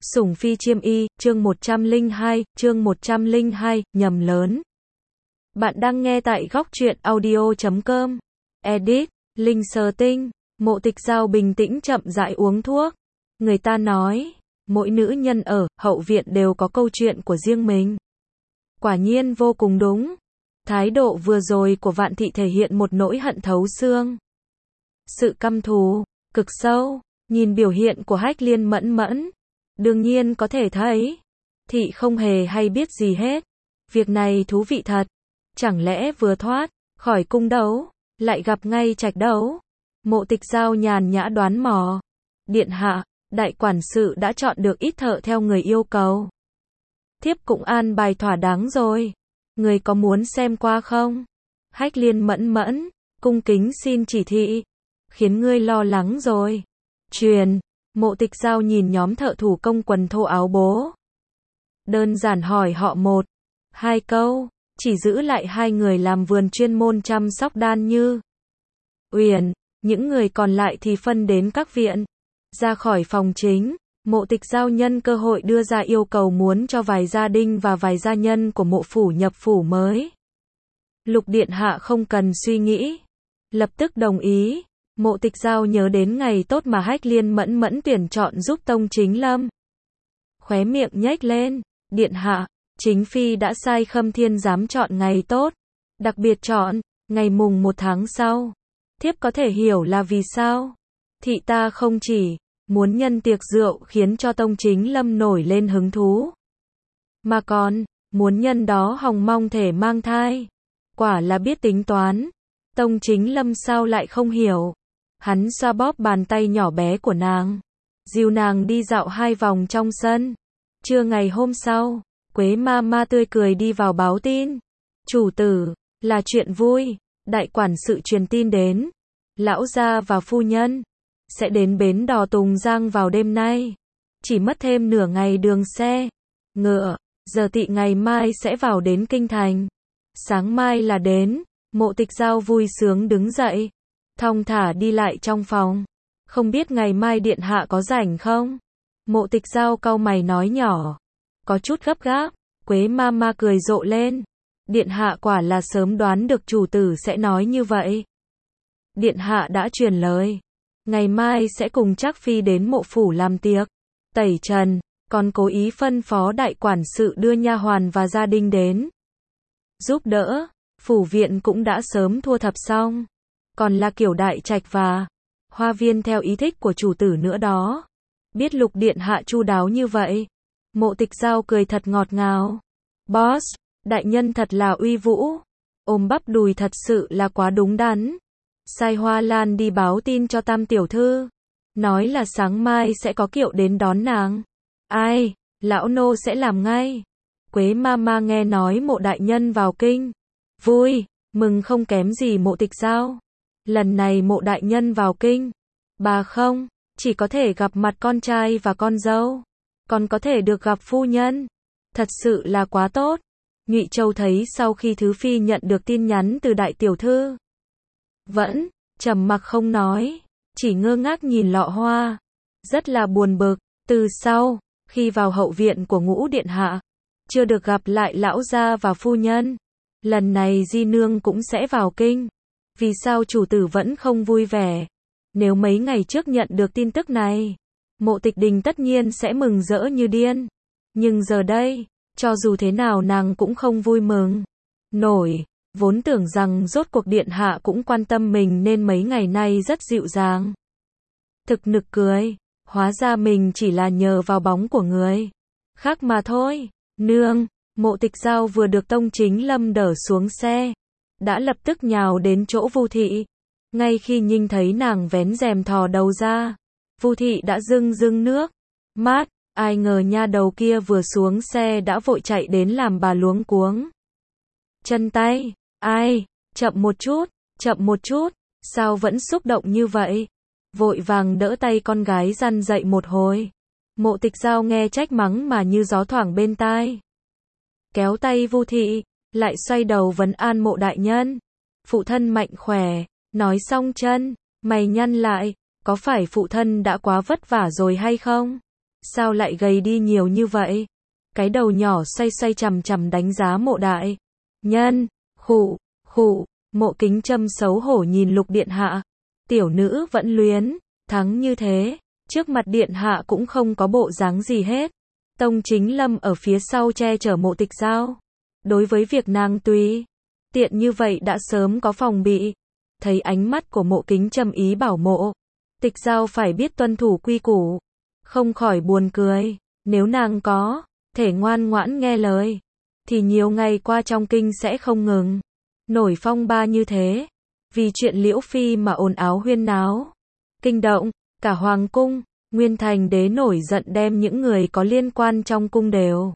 Sủng phi chiêm y, chương 102, nhầm lớn. Bạn đang nghe tại góc truyện audio.com. Edit, Linh Sơ Tinh. Mộ Tịch Giao bình tĩnh chậm rãi uống thuốc. Người ta nói, mỗi nữ nhân ở hậu viện đều có câu chuyện của riêng mình. Quả nhiên vô cùng đúng. Thái độ vừa rồi của Vạn Thị thể hiện một nỗi hận thấu xương. Sự căm thù, cực sâu. Nhìn biểu hiện của Hách Liên Mẫn Mẫn, đương nhiên có thể thấy, Thị không hề hay biết gì hết. Việc này thú vị thật. Chẳng lẽ vừa thoát khỏi cung đấu, lại gặp ngay trạch đấu? Mộ Tịch Giao nhàn nhã đoán mò. Điện hạ, đại quản sự đã chọn được ít thợ theo người yêu cầu. Thiếp cũng an bài thỏa đáng rồi. Người có muốn xem qua không? Hách Liên Mẫn Mẫn, cung kính xin chỉ thị. Khiến ngươi lo lắng rồi. Truyền. Mộ Tịch Giao nhìn nhóm thợ thủ công quần thô áo bố. Đơn giản hỏi họ một, hai câu, chỉ giữ lại hai người làm vườn chuyên môn chăm sóc đan như Uyển, những người còn lại thì phân đến các viện. Ra khỏi phòng chính, Mộ Tịch Giao nhân cơ hội đưa ra yêu cầu muốn cho vài gia đình và vài gia nhân của mộ phủ nhập phủ mới. Lục điện hạ không cần suy nghĩ, lập tức đồng ý. Mộ Tịch Giao nhớ đến ngày tốt mà Hách Liên Mẫn Mẫn tuyển chọn giúp Tông Chính Lâm. Khóe miệng nhếch lên, điện hạ, chính phi đã sai Khâm Thiên Giám chọn ngày tốt, đặc biệt chọn ngày mùng 1 tháng sau. Thiếp có thể hiểu là vì sao? Thị ta không chỉ muốn nhân tiệc rượu khiến cho Tông Chính Lâm nổi lên hứng thú, mà còn muốn nhân đó hòng mong thể mang thai. Quả là biết tính toán. Tông Chính Lâm sao lại không hiểu? Hắn xoa bóp bàn tay nhỏ bé của nàng, dìu nàng đi dạo 2 vòng trong sân. Trưa ngày hôm sau, Quế ma ma tươi cười đi vào báo tin. Chủ tử, là chuyện vui, đại quản sự truyền tin đến. Lão gia và phu nhân sẽ đến bến đò Tùng Giang vào đêm nay. Chỉ mất thêm nửa ngày đường xe ngựa, giờ Tỵ ngày mai sẽ vào đến kinh thành. Sáng mai là đến. Mộ Tịch Giao vui sướng đứng dậy, thong thả đi lại trong phòng. Không biết ngày mai điện hạ có rảnh không? Mộ Tịch Giao cau mày nói nhỏ, có chút gấp gáp. Quế ma ma cười rộ lên. Điện hạ quả là sớm đoán được chủ tử sẽ nói như vậy. Điện hạ đã truyền lời, ngày mai sẽ cùng Trác phi đến mộ phủ làm tiệc tẩy trần, còn cố ý phân phó đại quản sự đưa nha hoàn và gia đình đến giúp đỡ. Phủ viện cũng đã sớm thu thập xong, còn là kiểu đại trạch và hoa viên theo ý thích của chủ tử nữa đó. Biết Lục điện hạ chu đáo như vậy, Mộ Tịch Giao cười thật ngọt ngào. Boss, đại nhân thật là uy vũ, ôm bắp đùi thật sự là quá đúng đắn. Sai Hoa Lan đi báo tin cho Tam tiểu thư, nói là sáng mai sẽ có kiệu đến đón nàng. Ai, lão nô sẽ làm ngay. Quế ma ma nghe nói Mộ đại nhân vào kinh, vui, mừng không kém gì Mộ Tịch Giao. Lần này Mộ đại nhân vào kinh, bà không chỉ có thể gặp mặt con trai và con dâu, còn có thể được gặp phu nhân. Thật sự là quá tốt. Nhụy Châu thấy sau khi Thứ Phi nhận được tin nhắn từ đại tiểu thư, vẫn trầm mặc không nói, chỉ ngơ ngác nhìn lọ hoa, rất là buồn bực. Từ sau khi vào hậu viện của Ngũ điện hạ, chưa được gặp lại lão gia và phu nhân. Lần này Di nương cũng sẽ vào kinh, vì sao chủ tử vẫn không vui vẻ? Nếu mấy ngày trước nhận được tin tức này, Mộ Tịch Đình tất nhiên sẽ mừng rỡ như điên. Nhưng giờ đây, cho dù thế nào nàng cũng không vui mừng nổi. Vốn tưởng rằng rốt cuộc điện hạ cũng quan tâm mình nên mấy ngày nay rất dịu dàng. Thực nực cười, hóa ra mình chỉ là nhờ vào bóng của người khác mà thôi. Nương, Mộ Tịch Giao vừa được Tông Chính Lâm đỡ xuống xe, đã lập tức nhào đến chỗ Vu Thị. Ngay khi nhìn thấy nàng vén rèm thò đầu ra, Vu Thị đã rưng rưng nước mắt. Ai ngờ nha đầu kia vừa xuống xe đã vội chạy đến làm bà luống cuống chân tay. Ai, chậm một chút, sao vẫn xúc động như vậy? Vội vàng đỡ tay con gái răn dậy một hồi. Mộ Tịch Giao nghe trách mắng mà như gió thoảng bên tai. Kéo tay Vu Thị, lại xoay đầu vấn an Mộ đại nhân. Phụ thân mạnh khỏe. Nói xong chân mày nhăn lại, có phải phụ thân đã quá vất vả rồi hay không? sao lại gầy đi nhiều như vậy? Cái đầu nhỏ xoay xoay chằm chằm đánh giá Mộ đại nhân. Khụ, khụ, Mộ Kính Trâm xấu hổ nhìn Lục điện hạ. Tiểu nữ vẫn luyến, thắng như thế, trước mặt điện hạ cũng không có bộ dáng gì hết. Tông Chính Lâm ở phía sau che chở Mộ Tịch Giao. Đối với việc nàng tùy tiện như vậy đã sớm có phòng bị. Thấy ánh mắt của Mộ Kính Trâm ý bảo Mộ Tịch Giao phải biết tuân thủ quy củ, không khỏi buồn cười. Nếu nàng có thể ngoan ngoãn nghe lời, thì nhiều ngày qua trong kinh sẽ không ngừng nổi phong ba như thế. Vì chuyện Liễu Phi mà ồn ào huyên náo, kinh động cả hoàng cung. Nguyên Thành Đế nổi giận đem những người có liên quan trong cung đều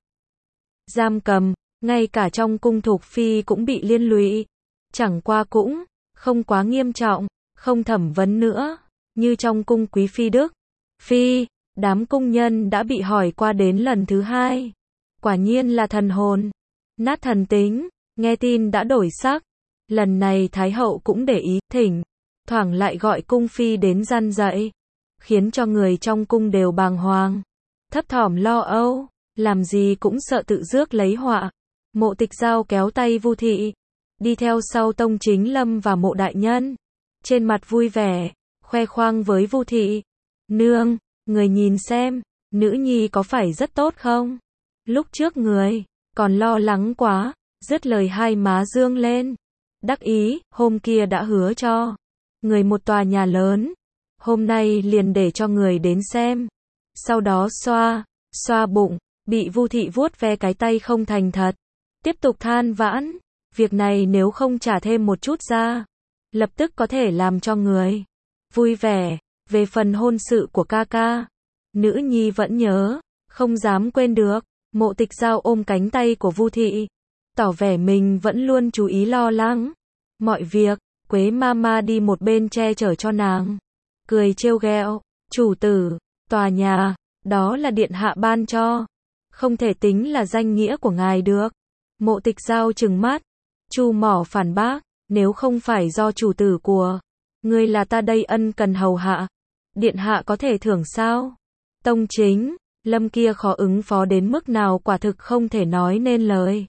giam cầm, ngay cả trong cung Thục Phi cũng bị liên lụy. Chẳng qua cũng không quá nghiêm trọng, không thẩm vấn nữa, như trong cung Quý Phi Đức Phi, đám cung nhân đã bị hỏi qua đến lần thứ 2. Quả nhiên là thần hồn nát thần tính, nghe tin đã đổi sắc. Lần này Thái hậu cũng để ý, thỉnh thoảng lại gọi cung phi đến răn dạy, khiến cho người trong cung đều bàng hoàng, thấp thỏm lo âu, làm gì cũng sợ tự rước lấy họa. Mộ Tịch Giao kéo tay Vu thị, đi theo sau Tông Chính Lâm và Mộ đại nhân, trên mặt vui vẻ, khoe khoang với Vu thị. Nương, người nhìn xem, nữ nhi có phải rất tốt không? Lúc trước người còn lo lắng quá. Dứt lời hai má dương lên, đắc ý, hôm kia đã hứa cho người một tòa nhà lớn, hôm nay liền để cho người đến xem. Sau đó xoa xoa bụng, bị Vu thị vuốt ve cái tay không thành thật, tiếp tục than vãn, việc này nếu không trả thêm một chút ra, lập tức có thể làm cho người vui vẻ. Về phần hôn sự của ca ca, nữ nhi vẫn nhớ, không dám quên được. Mộ Tịch Giao ôm cánh tay của Vu thị, tỏ vẻ mình vẫn luôn chú ý lo lắng mọi việc. Quế Mama đi một bên che chở cho nàng, cười trêu ghẹo, chủ tử, tòa nhà đó là điện hạ ban cho, không thể tính là danh nghĩa của ngài được. Mộ Tịch Giao trừng mắt, chu mỏ phản bác, nếu không phải do chủ tử của ngươi là ta đây ân cần hầu hạ, điện hạ có thể thưởng sao? Tông Chính Lâm kia khó ứng phó đến mức nào quả thực không thể nói nên lời.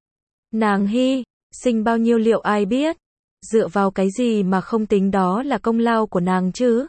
Nàng hy sinh bao nhiêu liệu ai biết, dựa vào cái gì mà không tính đó là công lao của nàng chứ?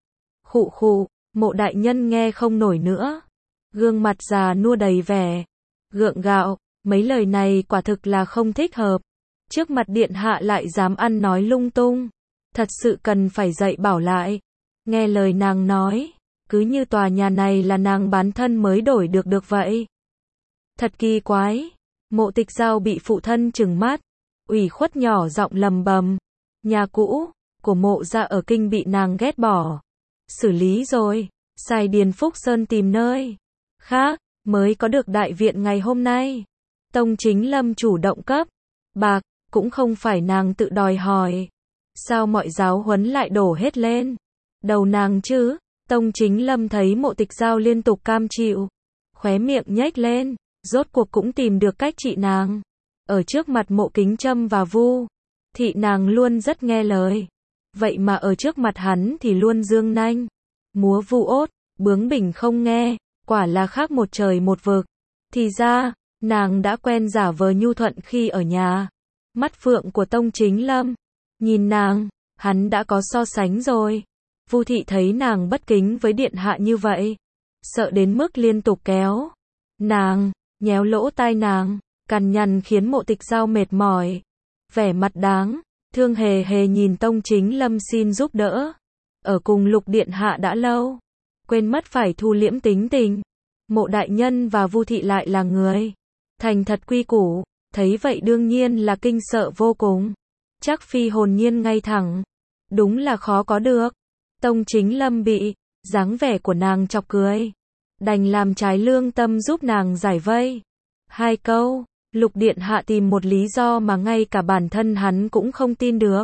Khụ khụ, Mộ đại nhân nghe không nổi nữa, gương mặt già nua đầy vẻ gượng gạo, mấy lời này quả thực là không thích hợp. Trước mặt điện hạ lại dám ăn nói lung tung, thật sự cần phải dạy bảo lại. Nghe lời nàng nói, cứ như tòa nhà này là nàng bán thân mới đổi được vậy. Thật kỳ quái. Mộ Tịch Giao bị phụ thân trừng mắt, ủy khuất nhỏ giọng lầm bầm, nhà cũ của Mộ gia ở kinh bị nàng ghét bỏ, xử lý rồi, sai Điền Phúc Sơn tìm nơi khác mới có được đại viện ngày hôm nay. Tông Chính Lâm chủ động cấp bạc, cũng không phải nàng tự đòi hỏi. Sao mọi giáo huấn lại đổ hết lên đầu nàng chứ? Tông Chính Lâm thấy Mộ Tịch Giao liên tục cam chịu, khóe miệng nhếch lên, rốt cuộc cũng tìm được cách trị nàng. Ở trước mặt Mộ Kính Trâm và Vu thị nàng luôn rất nghe lời, vậy mà ở trước mặt hắn thì luôn dương nanh múa vu ốt, bướng bỉnh không nghe, quả là khác một trời một vực. Thì ra nàng đã quen giả vờ nhu thuận khi ở nhà. Mắt phượng của Tông Chính Lâm nhìn nàng, hắn đã có so sánh rồi. Vu thị thấy nàng bất kính với điện hạ như vậy, sợ đến mức liên tục kéo nàng, nhéo lỗ tai nàng, cằn nhằn khiến Mộ Tịch Giao mệt mỏi. Vẻ mặt đáng thương hề hề nhìn Tông Chính Lâm xin giúp đỡ. Ở cùng Lục điện hạ đã lâu, quên mất phải thu liễm tính tình. Mộ đại nhân và Vu thị lại là người thành thật quy củ, thấy vậy đương nhiên là kinh sợ vô cùng. Chắc Phi hồn nhiên ngay thẳng, đúng là khó có được. Tông Chính Lâm bị dáng vẻ của nàng chọc cười, đành làm trái lương tâm giúp nàng giải vây. 2 câu, Lục điện hạ tìm một lý do mà ngay cả bản thân hắn cũng không tin được.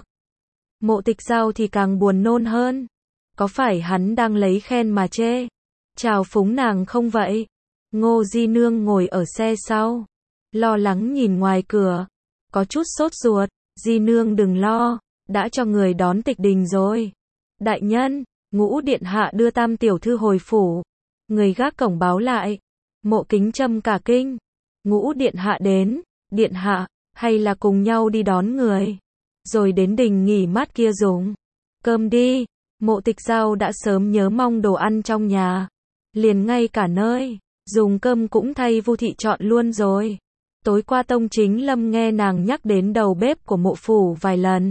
Mộ Tịch Giao thì càng buồn nôn hơn. Có phải hắn đang lấy khen mà chê chào phúng nàng không vậy? Ngô Di Nương ngồi ở xe sau, lo lắng nhìn ngoài cửa, có chút sốt ruột. Di Nương đừng lo, đã cho người đón Tịch Đình rồi. Đại nhân, Ngũ điện hạ đưa Tam tiểu thư hồi phủ. Người gác cổng báo lại. Mộ Kính Trâm cả kinh. Ngũ điện hạ đến. Điện hạ, hay là cùng nhau đi đón người. Rồi đến đình nghỉ mát kia dùng cơm đi. Mộ Tịch Dao đã sớm nhớ mong đồ ăn trong nhà. Liền ngay cả nơi dùng cơm cũng thay Vu Thị chọn luôn rồi. Tối qua Tông Chính Lâm nghe nàng nhắc đến đầu bếp của mộ phủ vài lần.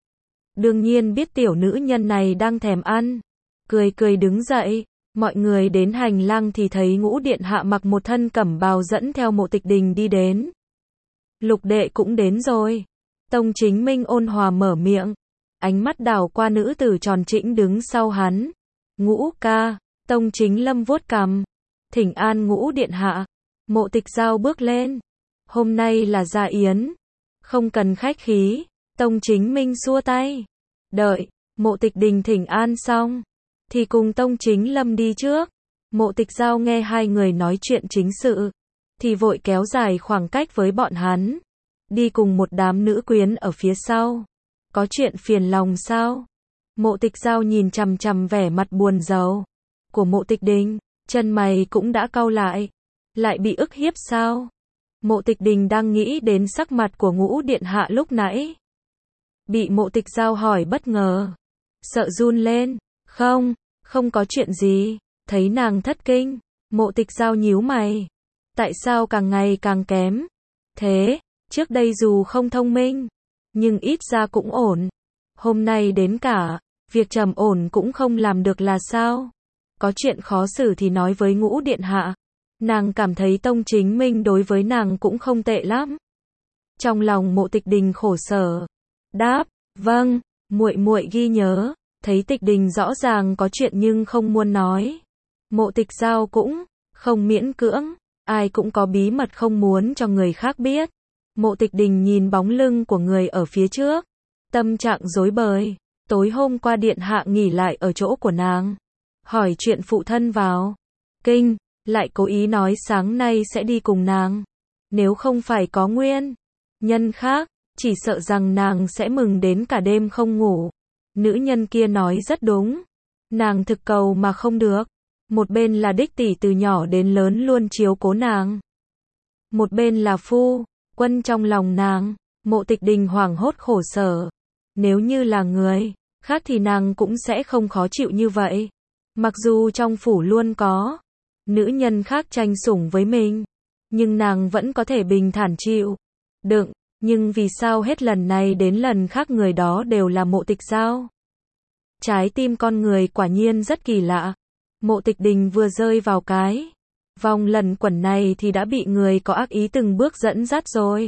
Đương nhiên biết tiểu nữ nhân này đang thèm ăn. Cười cười đứng dậy. Mọi người đến hành lang thì thấy Ngũ điện hạ mặc một thân cẩm bào dẫn theo Mộ Tịch Đình đi đến. Lục đệ cũng đến rồi. Tông Chính Minh ôn hòa mở miệng. Ánh mắt đảo qua nữ tử tròn trĩnh đứng sau hắn. Ngũ ca. Tông Chính Lâm vuốt cằm. Thỉnh an Ngũ điện hạ. Mộ Tịch Dao bước lên. Hôm nay là gia yến. Không cần khách khí. Tông Chính Minh xua tay. Đợi. Mộ Tịch Đình thỉnh an xong. Thì cùng Tông Chính Lâm đi trước. Mộ Tịch Dao nghe hai người nói chuyện chính sự. Thì vội kéo dài khoảng cách với bọn hắn. Đi cùng một đám nữ quyến ở phía sau. Có chuyện phiền lòng sao? Mộ Tịch Dao nhìn chằm chằm vẻ mặt buồn rầu của Mộ Tịch Đình. Chân mày cũng đã cau lại. Lại bị ức hiếp sao? Mộ Tịch Đình đang nghĩ đến sắc mặt của Ngũ điện hạ lúc nãy. Bị Mộ Tịch Dao hỏi bất ngờ. Sợ run lên. Không có chuyện gì. Thấy nàng thất kinh. Mộ Tịch Dao nhíu mày. Tại sao càng ngày càng kém? Thế, trước đây dù không thông minh, nhưng ít ra cũng ổn. Hôm nay đến cả việc trầm ổn cũng không làm được là sao? Có chuyện khó xử thì nói với Ngũ điện hạ. Nàng cảm thấy Tông Chính Minh đối với nàng cũng không tệ lắm. Trong lòng Mộ Tịch Đình khổ sở. Đáp, vâng, muội ghi nhớ. Thấy Tịch Đình rõ ràng có chuyện nhưng không muốn nói. Mộ Tịch Dao cũng không miễn cưỡng. Ai cũng có bí mật không muốn cho người khác biết. Mộ Tịch Đình nhìn bóng lưng của người ở phía trước. Tâm trạng rối bời. Tối hôm qua điện hạ nghỉ lại ở chỗ của nàng. Hỏi chuyện phụ thân vào kinh. Lại cố ý nói sáng nay sẽ đi cùng nàng. Nếu không phải có nguyên nhân khác, chỉ sợ rằng nàng sẽ mừng đến cả đêm không ngủ. Nữ nhân kia nói rất đúng. Nàng thực cầu mà không được. Một bên là đích tỷ từ nhỏ đến lớn luôn chiếu cố nàng. Một bên là phu quân trong lòng nàng. Mộ Tịch Đình hoảng hốt khổ sở. Nếu như là người khác thì nàng cũng sẽ không khó chịu như vậy. Mặc dù trong phủ luôn có nữ nhân khác tranh sủng với mình, nhưng nàng vẫn có thể bình thản chịu đựng. Nhưng vì sao hết lần này đến lần khác người đó đều là Mộ Tịch Dao? Trái tim con người quả nhiên rất kỳ lạ. Mộ Tịch Đình vừa rơi vào cái vòng lẩn quẩn này thì đã bị người có ác ý từng bước dẫn dắt rồi.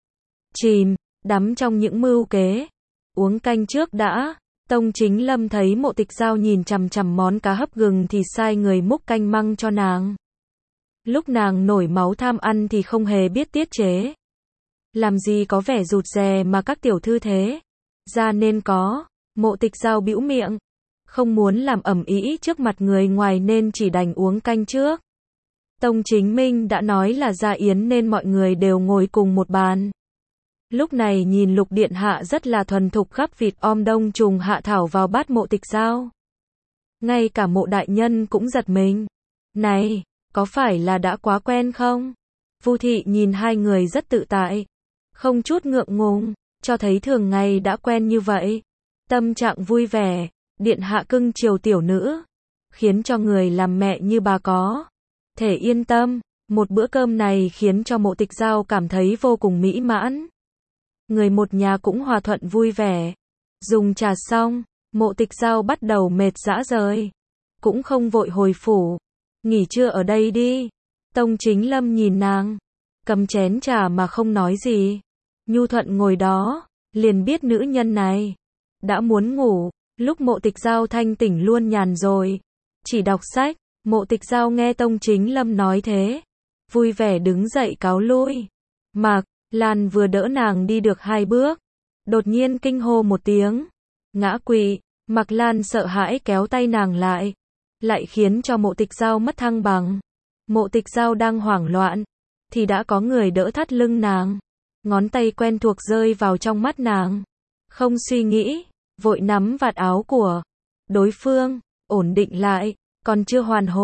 Chìm, đắm trong những mưu kế. Uống canh trước đã. Tông Chính Lâm thấy Mộ Tịch Dao nhìn chằm chằm món cá hấp gừng thì sai người múc canh măng cho nàng. Lúc nàng nổi máu tham ăn thì không hề biết tiết chế. Làm gì có vẻ rụt rè mà các tiểu thư thế. Ra nên có. Mộ Tịch Dao bĩu miệng. Không muốn làm ầm ĩ trước mặt người ngoài nên chỉ đành uống canh trước. Tông Chính Minh đã nói là gia yến nên mọi người đều ngồi cùng một bàn. Lúc này nhìn Lục điện hạ rất là thuần thục gắp vịt om đông trùng hạ thảo vào bát Mộ Tịch Dao. Ngay cả Mộ đại nhân cũng giật mình. Này, có phải là đã quá quen không? Vu Thị nhìn hai người rất tự tại, không chút ngượng ngùng, cho thấy thường ngày đã quen như vậy. Tâm trạng vui vẻ, điện hạ cưng chiều tiểu nữ, khiến cho người làm mẹ như bà có thể yên tâm. Một bữa cơm này khiến cho Mộ Tịch Dao cảm thấy vô cùng mỹ mãn. Người một nhà cũng hòa thuận vui vẻ. Dùng trà xong, Mộ Tịch Dao bắt đầu mệt rã rời. Cũng không vội hồi phủ. Nghỉ trưa ở đây đi. Tông Chính Lâm nhìn nàng, cầm chén trà mà không nói gì. Nhu thuận ngồi đó, liền biết nữ nhân này đã muốn ngủ. Lúc Mộ Tịch Dao thanh tỉnh luôn nhàn rồi, chỉ đọc sách. Mộ Tịch Dao nghe Tông Chính Lâm nói thế, vui vẻ đứng dậy cáo lui. Mạc Lan vừa đỡ nàng đi được 2 bước, đột nhiên kinh hô một tiếng, ngã quỵ. Mạc Lan sợ hãi kéo tay nàng lại khiến cho Mộ Tịch Dao mất thăng bằng. Mộ Tịch Dao đang hoảng loạn, thì đã có người đỡ thắt lưng nàng. Ngón tay quen thuộc rơi vào trong mắt nàng. Không suy nghĩ, vội nắm vạt áo của đối phương, ổn định lại, còn chưa hoàn hồn.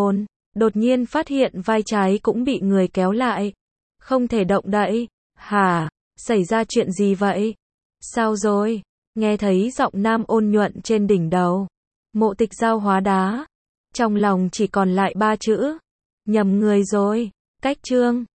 Đột nhiên phát hiện vai trái cũng bị người kéo lại. Không thể động đậy. Hả? Xảy ra chuyện gì vậy? Sao rồi? Nghe thấy giọng nam ôn nhuận trên đỉnh đầu. Mộ Tịch Giao hóa đá. Trong lòng chỉ còn lại 3 chữ. Nhầm người rồi. Cách chương.